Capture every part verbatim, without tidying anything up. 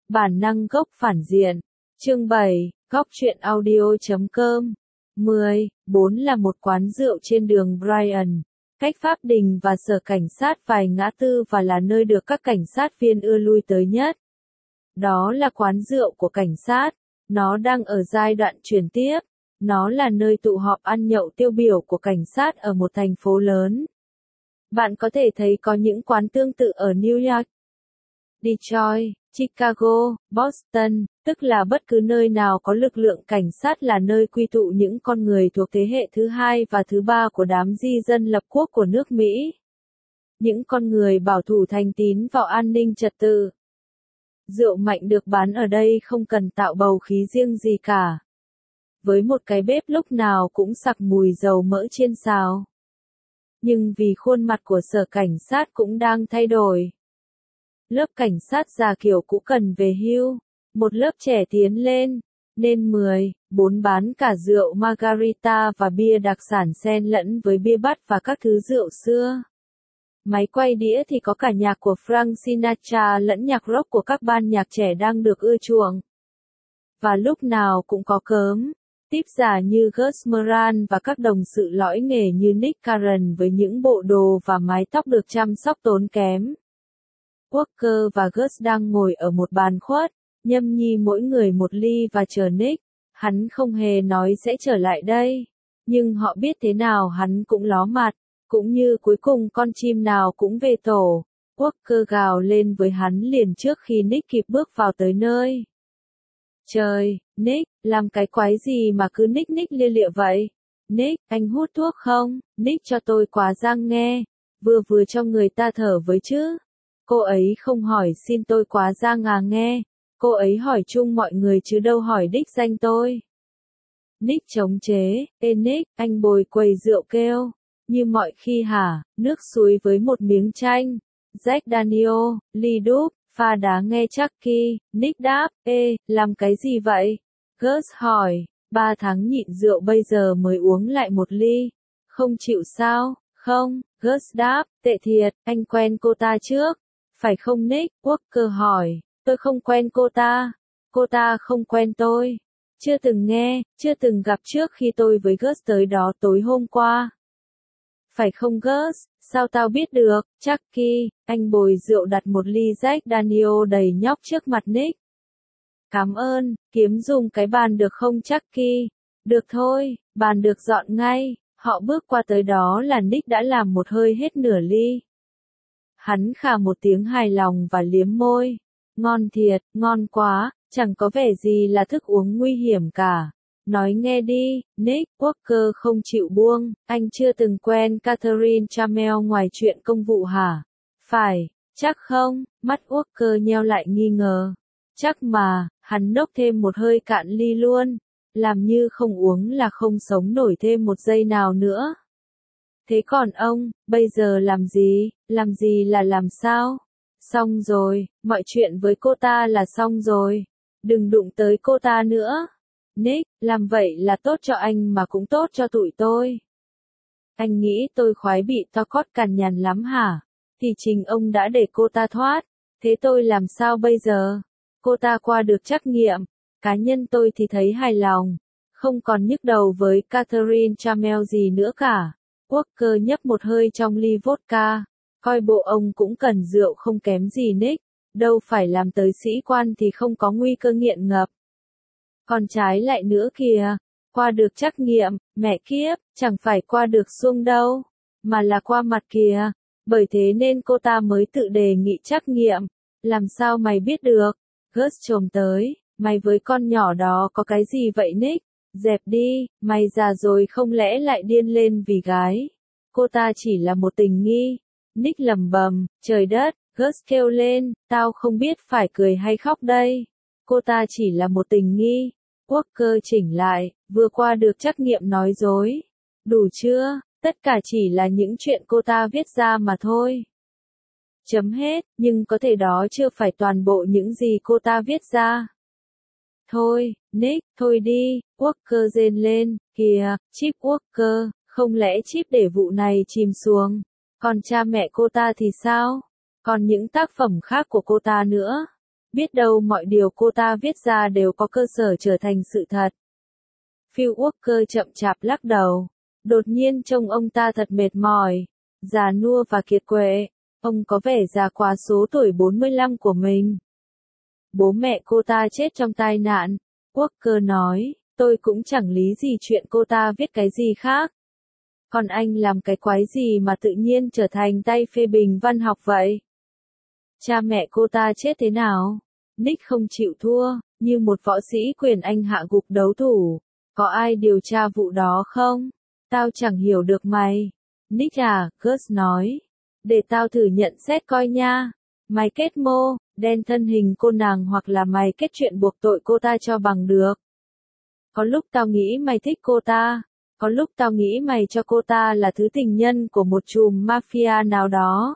Bản năng gốc phản diện. Chương bảy, góc truyện audio chấm com. mười. bốn là một quán rượu trên đường Bryan, cách Pháp Đình và sở cảnh sát vài ngã tư và là nơi được các cảnh sát viên ưa lui tới nhất. Đó là quán rượu của cảnh sát. Nó đang ở giai đoạn chuyển tiếp. Nó là nơi tụ họp ăn nhậu tiêu biểu của cảnh sát ở một thành phố lớn. Bạn có thể thấy có những quán tương tự ở New York, Detroit, Chicago, Boston, tức là bất cứ nơi nào có lực lượng cảnh sát là nơi quy tụ những con người thuộc thế hệ thứ hai và thứ ba của đám di dân lập quốc của nước Mỹ. Những con người bảo thủ thành tín vào an ninh trật tự. Rượu mạnh được bán ở đây không cần tạo bầu khí riêng gì cả. Với một cái bếp lúc nào cũng sặc mùi dầu mỡ chiên xào. Nhưng vì khuôn mặt của sở cảnh sát cũng đang thay đổi. Lớp cảnh sát già kiểu cũ cần về hưu, một lớp trẻ tiến lên, nên mười, bốn bán cả rượu margarita và bia đặc sản xen lẫn với bia bắt và các thứ rượu xưa. Máy quay đĩa thì có cả nhạc của Frank Sinatra lẫn nhạc rock của các ban nhạc trẻ đang được ưa chuộng. Và lúc nào cũng có cớm, típ giả như Gus Moran và các đồng sự lõi nghề như Nick Karen với những bộ đồ và mái tóc được chăm sóc tốn kém. Walker và Gus đang ngồi ở một bàn khuất, nhâm nhi mỗi người một ly và chờ Nick. Hắn không hề nói sẽ trở lại đây, nhưng họ biết thế nào hắn cũng ló mặt, cũng như cuối cùng con chim nào cũng về tổ. Walker gào lên với hắn liền trước khi Nick kịp bước vào tới nơi. Trời, Nick, làm cái quái gì mà cứ Nick Nick lia lịa vậy? Nick, anh hút thuốc không? Nick cho tôi quá răng nghe, vừa vừa cho người ta thở với chứ. Cô ấy không hỏi xin tôi quá ra ngà nghe, cô ấy hỏi chung mọi người chứ đâu hỏi đích danh tôi. Nick chống chế, ê Nick, anh bồi quầy rượu kêu, như mọi khi hả, nước suối với một miếng chanh, Jack Daniel, ly đúp, pha đá nghe chắc kỳ, Nick đáp, ê, làm cái gì vậy? Gus hỏi, ba tháng nhịn rượu bây giờ mới uống lại một ly, không chịu sao, không, Gus đáp, tệ thiệt, anh quen cô ta trước. Phải không Nick? Walker hỏi, tôi không quen cô ta. Cô ta không quen tôi. Chưa từng nghe, chưa từng gặp trước khi tôi với Gus tới đó tối hôm qua. Phải không Gus? Sao tao biết được? Chucky, anh bồi rượu đặt một ly Jack Daniel đầy nhóc trước mặt Nick. Cảm ơn, kiếm dùng cái bàn được không Chucky? Được thôi, bàn được dọn ngay. Họ bước qua tới đó là Nick đã làm một hơi hết nửa ly. Hắn khà một tiếng hài lòng và liếm môi. Ngon thiệt, ngon quá, chẳng có vẻ gì là thức uống nguy hiểm cả. Nói nghe đi, Nick. Walker không chịu buông, anh chưa từng quen Catherine Chamel ngoài chuyện công vụ hả? Phải, chắc không? Mắt Walker nheo lại nghi ngờ. Chắc mà, hắn nốc thêm một hơi cạn ly luôn. Làm như không uống là không sống nổi thêm một giây nào nữa. Thế còn ông, bây giờ làm gì, làm gì là làm sao? Xong rồi, mọi chuyện với cô ta là xong rồi. Đừng đụng tới cô ta nữa. Nick, làm vậy là tốt cho anh mà cũng tốt cho tụi tôi. Anh nghĩ tôi khoái bị Tocott cằn nhằn lắm hả? Thì chính ông đã để cô ta thoát. Thế tôi làm sao bây giờ? Cô ta qua được trắc nghiệm. Cá nhân tôi thì thấy hài lòng. Không còn nhức đầu với Catherine Chamel gì nữa cả. Walker nhấp một hơi trong ly vodka, coi bộ ông cũng cần rượu không kém gì Nick, đâu phải làm tới sĩ quan thì không có nguy cơ nghiện ngập. Còn trái lại nữa kìa, qua được trắc nghiệm, mẹ kiếp, chẳng phải qua được xuông đâu, mà là qua mặt kìa, bởi thế nên cô ta mới tự đề nghị trắc nghiệm, làm sao mày biết được? Gus chồm tới, mày với con nhỏ đó có cái gì vậy Nick? Dẹp đi, mày già rồi không lẽ lại điên lên vì gái. Cô ta chỉ là một tình nghi. Nick lầm bầm, trời đất, Gus kêu lên, tao không biết phải cười hay khóc đây. Cô ta chỉ là một tình nghi. Walker chỉnh lại, vừa qua được trắc nghiệm nói dối. Đủ chưa, tất cả chỉ là những chuyện cô ta viết ra mà thôi. Chấm hết, nhưng có thể đó chưa phải toàn bộ những gì cô ta viết ra. Thôi, Nick, thôi đi, Walker rên lên, kìa, Chip Walker, không lẽ Chip để vụ này chìm xuống, còn cha mẹ cô ta thì sao? Còn những tác phẩm khác của cô ta nữa? Biết đâu mọi điều cô ta viết ra đều có cơ sở trở thành sự thật. Phil Walker chậm chạp lắc đầu. Đột nhiên trông ông ta thật mệt mỏi, già nua và kiệt quệ. Ông có vẻ già quá số tuổi bốn mươi lăm của mình. Bố mẹ cô ta chết trong tai nạn. Walker nói, tôi cũng chẳng lý gì chuyện cô ta viết cái gì khác. Còn anh làm cái quái gì mà tự nhiên trở thành tay phê bình văn học vậy? Cha mẹ cô ta chết thế nào? Nick không chịu thua, như một võ sĩ quyền anh hạ gục đấu thủ. Có ai điều tra vụ đó không? Tao chẳng hiểu được mày. Nick à, Gus nói. Để tao thử nhận xét coi nha. Mày kết mô, đen thân hình cô nàng hoặc là mày kết chuyện buộc tội cô ta cho bằng được. Có lúc tao nghĩ mày thích cô ta. Có lúc tao nghĩ mày cho cô ta là thứ tình nhân của một chùm mafia nào đó.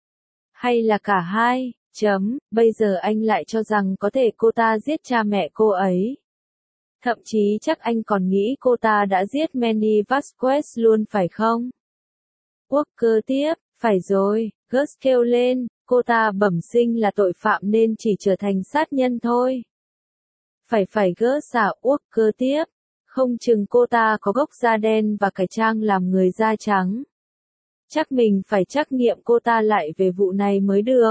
Hay là cả hai, chấm, bây giờ anh lại cho rằng có thể cô ta giết cha mẹ cô ấy. Thậm chí chắc anh còn nghĩ cô ta đã giết Manny Vasquez luôn phải không? Walker tiếp, phải rồi, Gus kêu lên, cô ta bẩm sinh là tội phạm nên chỉ trở thành sát nhân thôi. Phải phải Gus à, Walker tiếp, không chừng cô ta có gốc da đen và cải trang làm người da trắng. Chắc mình phải trắc nghiệm cô ta lại về vụ này mới được.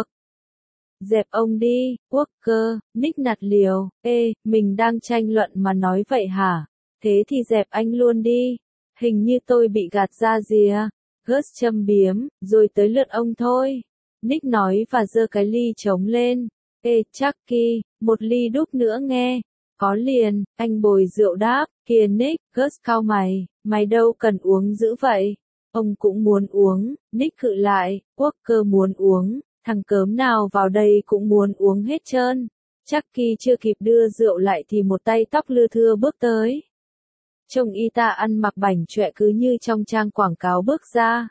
Dẹp ông đi, Walker, Nick nạt liều, ê, mình đang tranh luận mà nói vậy hả? Thế thì dẹp anh luôn đi. Hình như tôi bị gạt ra rìa. Gus châm biếm, rồi tới lượt ông thôi. Nick nói và giơ cái ly trống lên. Ê, Chucky, một ly đúc nữa nghe. Có liền, anh bồi rượu đáp, kìa Nick, Gus cau mày, mày đâu cần uống dữ vậy. Ông cũng muốn uống, Nick cự lại, Walker muốn uống, thằng cớm nào vào đây cũng muốn uống hết trơn. Chucky chưa kịp đưa rượu lại thì một tay tóc lưa thưa bước tới. Trông y ta ăn mặc bảnh chọe cứ như trong trang quảng cáo bước ra.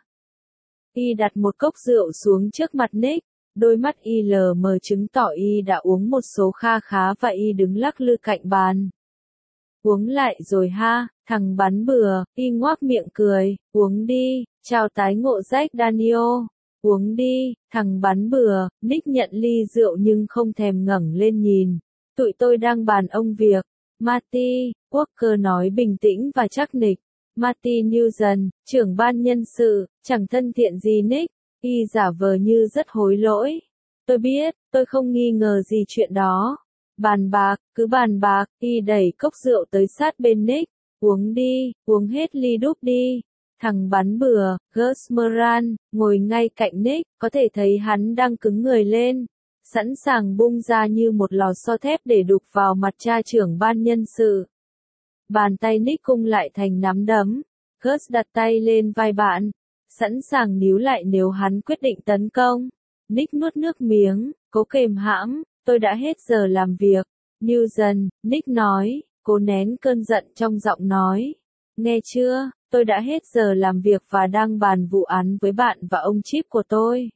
Y đặt một cốc rượu xuống trước mặt Nick, đôi mắt y lờ mờ chứng tỏ y đã uống một số kha khá và y đứng lắc lư cạnh bàn. Uống lại rồi ha, thằng bắn bừa, y ngoác miệng cười, uống đi, chào tái ngộ Jack Daniel, uống đi, thằng bắn bừa, Nick nhận ly rượu nhưng không thèm ngẩng lên nhìn. Tụi tôi đang bàn ông việc. Marty, Walker nói bình tĩnh và chắc nịch. Marty Newson, trưởng ban nhân sự, chẳng thân thiện gì Nick, y giả vờ như rất hối lỗi. Tôi biết, tôi không nghi ngờ gì chuyện đó. Bàn bạc, cứ bàn bạc, y đẩy cốc rượu tới sát bên Nick. Uống đi, uống hết ly đúc đi. Thằng bắn bừa, Gus Moran, ngồi ngay cạnh Nick, có thể thấy hắn đang cứng người lên. Sẵn sàng bung ra như một lò xo thép để đục vào mặt cha trưởng ban nhân sự. Bàn tay Nick cung lại thành nắm đấm. Gus đặt tay lên vai bạn, sẵn sàng níu lại nếu hắn quyết định tấn công. Nick nuốt nước miếng, cố kềm hãm, tôi đã hết giờ làm việc. Newson, Nick nói, cố nén cơn giận trong giọng nói. Nghe chưa, tôi đã hết giờ làm việc và đang bàn vụ án với bạn và ông Chip của tôi.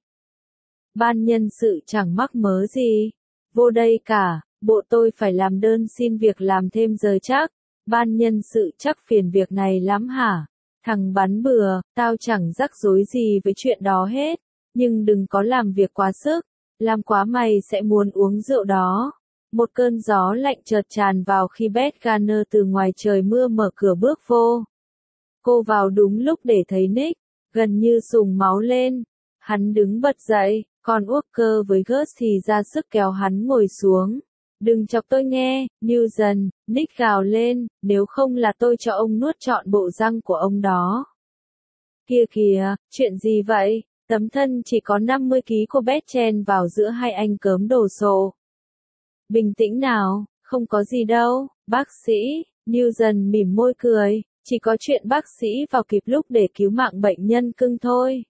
Ban nhân sự chẳng mắc mớ gì. Vô đây cả, bộ tôi phải làm đơn xin việc làm thêm giờ chắc. Ban nhân sự chắc phiền việc này lắm hả? Thằng bắn bừa, tao chẳng rắc rối gì với chuyện đó hết. Nhưng đừng có làm việc quá sức. Làm quá mày sẽ muốn uống rượu đó. Một cơn gió lạnh chợt tràn vào khi Beth Garner từ ngoài trời mưa mở cửa bước vô. Cô vào đúng lúc để thấy Nick, gần như sùng máu lên. Hắn đứng bật dậy, còn Walker với Gus thì ra sức kéo hắn ngồi xuống. Đừng chọc tôi nghe, Newson, Nick gào lên, nếu không là tôi cho ông nuốt trọn bộ răng của ông đó. Kìa kìa, chuyện gì vậy? Tấm thân chỉ có năm mươi ki lô gam của Beth chen vào giữa hai anh cớm đồ sộ. Bình tĩnh nào, không có gì đâu, bác sĩ, Newson mỉm môi cười, chỉ có chuyện bác sĩ vào kịp lúc để cứu mạng bệnh nhân cưng thôi.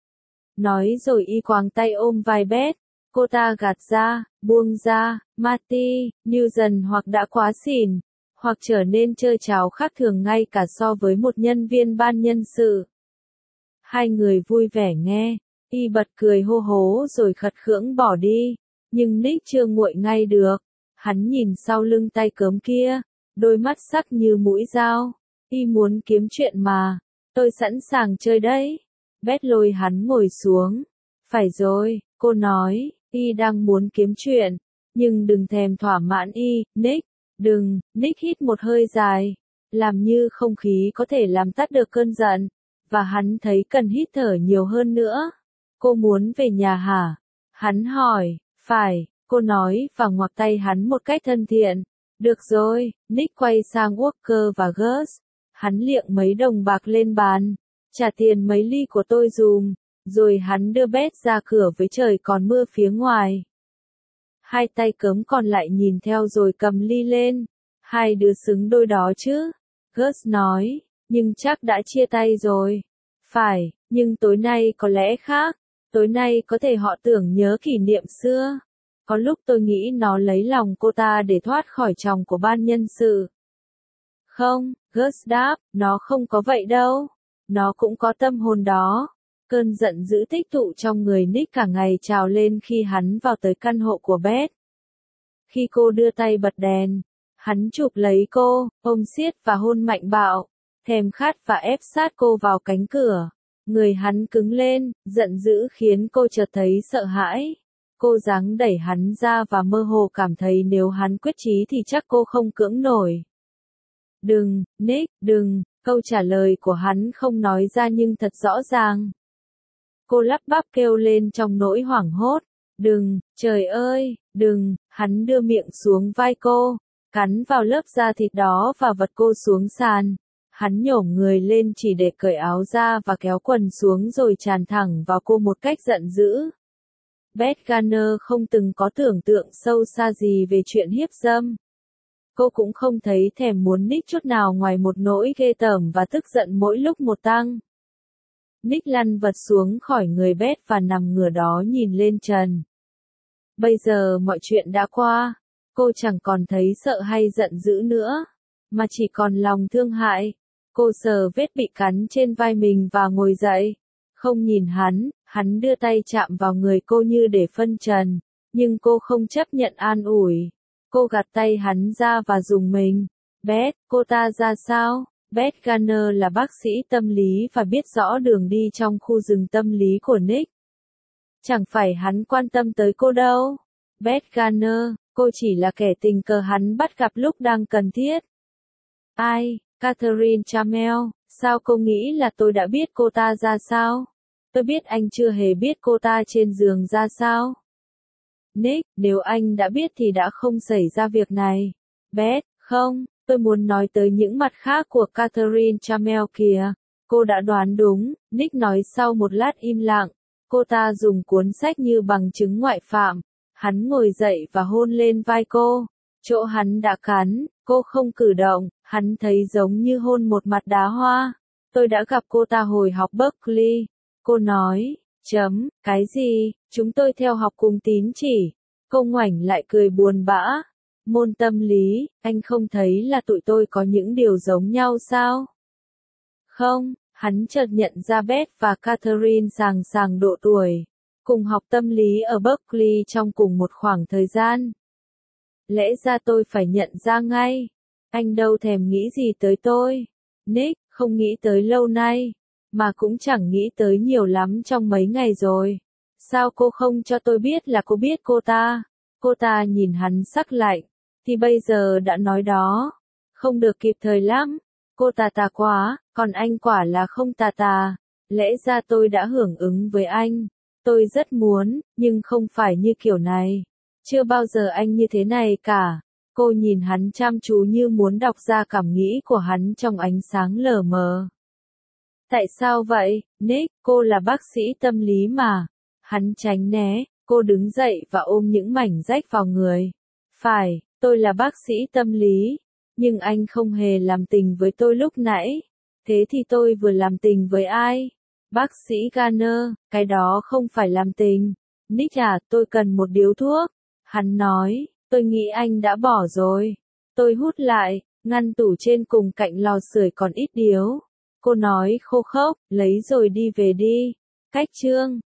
Nói rồi y quàng tay ôm vai Beth, cô ta gạt ra, buông ra, Marty, Newson hoặc đã quá xỉn, hoặc trở nên trơ tráo khác thường ngay cả so với một nhân viên ban nhân sự. Hai người vui vẻ nghe, y bật cười hô hố rồi khật khưỡng bỏ đi, nhưng Nick chưa nguội ngay được, hắn nhìn sau lưng tay cớm kia, đôi mắt sắc như mũi dao, y muốn kiếm chuyện mà, tôi sẵn sàng chơi đấy. Beth lôi hắn ngồi xuống. Phải rồi, cô nói, y đang muốn kiếm chuyện. Nhưng đừng thèm thỏa mãn y, Nick. Đừng, Nick hít một hơi dài. Làm như không khí có thể làm tắt được cơn giận. Và hắn thấy cần hít thở nhiều hơn nữa. Cô muốn về nhà hả? Hắn hỏi. Phải, cô nói và ngoặc tay hắn một cách thân thiện. Được rồi, Nick quay sang Walker và Gus. Hắn liệng mấy đồng bạc lên bàn. Trả tiền mấy ly của tôi dùm. Rồi hắn đưa Beth ra cửa với trời còn mưa phía ngoài. Hai tay cấm còn lại nhìn theo rồi cầm ly lên. Hai đứa xứng đôi đó chứ? Gus nói, nhưng chắc đã chia tay rồi. Phải, nhưng tối nay có lẽ khác. Tối nay có thể họ tưởng nhớ kỷ niệm xưa. Có lúc tôi nghĩ nó lấy lòng cô ta để thoát khỏi chồng của ban nhân sự. Không, Gus đáp, nó không có vậy đâu. Nó cũng có tâm hồn đó. Cơn giận dữ tích tụ trong người Nick cả ngày trào lên khi hắn vào tới căn hộ của Beth. Khi cô đưa tay bật đèn, hắn chụp lấy cô, ôm siết và hôn mạnh bạo, thèm khát và ép sát cô vào cánh cửa. Người hắn cứng lên, giận dữ khiến cô chợt thấy sợ hãi. Cô giáng đẩy hắn ra và mơ hồ cảm thấy nếu hắn quyết chí thì chắc cô không cưỡng nổi. Đừng, Nick, đừng, câu trả lời của hắn không nói ra nhưng thật rõ ràng. Cô lắp bắp kêu lên trong nỗi hoảng hốt. Đừng, trời ơi, đừng, hắn đưa miệng xuống vai cô, cắn vào lớp da thịt đó và vật cô xuống sàn. Hắn nhổm người lên chỉ để cởi áo ra và kéo quần xuống rồi tràn thẳng vào cô một cách giận dữ. Beth Garner không từng có tưởng tượng sâu xa gì về chuyện hiếp dâm. Cô cũng không thấy thèm muốn Nick chút nào ngoài một nỗi ghê tởm và tức giận mỗi lúc một tăng. Nick lăn vật xuống khỏi người Beth và nằm ngửa đó nhìn lên trần. Bây giờ mọi chuyện đã qua, cô chẳng còn thấy sợ hay giận dữ nữa, mà chỉ còn lòng thương hại. Cô sờ vết bị cắn trên vai mình và ngồi dậy. Không nhìn hắn, hắn đưa tay chạm vào người cô như để phân trần, nhưng cô không chấp nhận an ủi. Cô gạt tay hắn ra và dùng mình. Beth, cô ta ra sao? Beth Garner là bác sĩ tâm lý và biết rõ đường đi trong khu rừng tâm lý của Nick. Chẳng phải hắn quan tâm tới cô đâu. Beth Garner, cô chỉ là kẻ tình cờ hắn bắt gặp lúc đang cần thiết. Ai, Catherine Chamel, sao cô nghĩ là tôi đã biết cô ta ra sao? Tôi biết anh chưa hề biết cô ta trên giường ra sao? Nick, nếu anh đã biết thì đã không xảy ra việc này. Beth, không, tôi muốn nói tới những mặt khác của Catherine Chamel kìa. Cô đã đoán đúng, Nick nói sau một lát im lặng. Cô ta dùng cuốn sách như bằng chứng ngoại phạm. Hắn ngồi dậy và hôn lên vai cô. Chỗ hắn đã cắn, cô không cử động, hắn thấy giống như hôn một mặt đá hoa. Tôi đã gặp cô ta hồi học Berkeley. Cô nói, chấm, cái gì, chúng tôi theo học cùng tín chỉ. Cô ngoảnh lại cười buồn bã. Môn tâm lý, anh không thấy là tụi tôi có những điều giống nhau sao? Không, hắn chợt nhận ra Beth và Catherine sàng sàng độ tuổi. Cùng học tâm lý ở Berkeley trong cùng một khoảng thời gian. Lẽ ra tôi phải nhận ra ngay. Anh đâu thèm nghĩ gì tới tôi. Nick, không nghĩ tới lâu nay. Mà cũng chẳng nghĩ tới nhiều lắm trong mấy ngày rồi. Sao cô không cho tôi biết là cô biết cô ta? Cô ta nhìn hắn sắc lạnh. Thì bây giờ đã nói đó. Không được kịp thời lắm. Cô ta tà quá, còn anh quả là không tà tà. Lẽ ra tôi đã hưởng ứng với anh. Tôi rất muốn, nhưng không phải như kiểu này. Chưa bao giờ anh như thế này cả. Cô nhìn hắn chăm chú như muốn đọc ra cảm nghĩ của hắn trong ánh sáng lờ mờ. Tại sao vậy, Nick, cô là bác sĩ tâm lý mà. Hắn tránh né, cô đứng dậy và ôm những mảnh rách vào người. Phải, tôi là bác sĩ tâm lý. Nhưng anh không hề làm tình với tôi lúc nãy. Thế thì tôi vừa làm tình với ai? Bác sĩ Garner, cái đó không phải làm tình. Nick à, tôi cần một điếu thuốc. Hắn nói, tôi nghĩ anh đã bỏ rồi. Tôi hút lại, ngăn tủ trên cùng cạnh lò sưởi còn ít điếu. Cô nói khô khốc, lấy rồi đi về đi. Cách chương.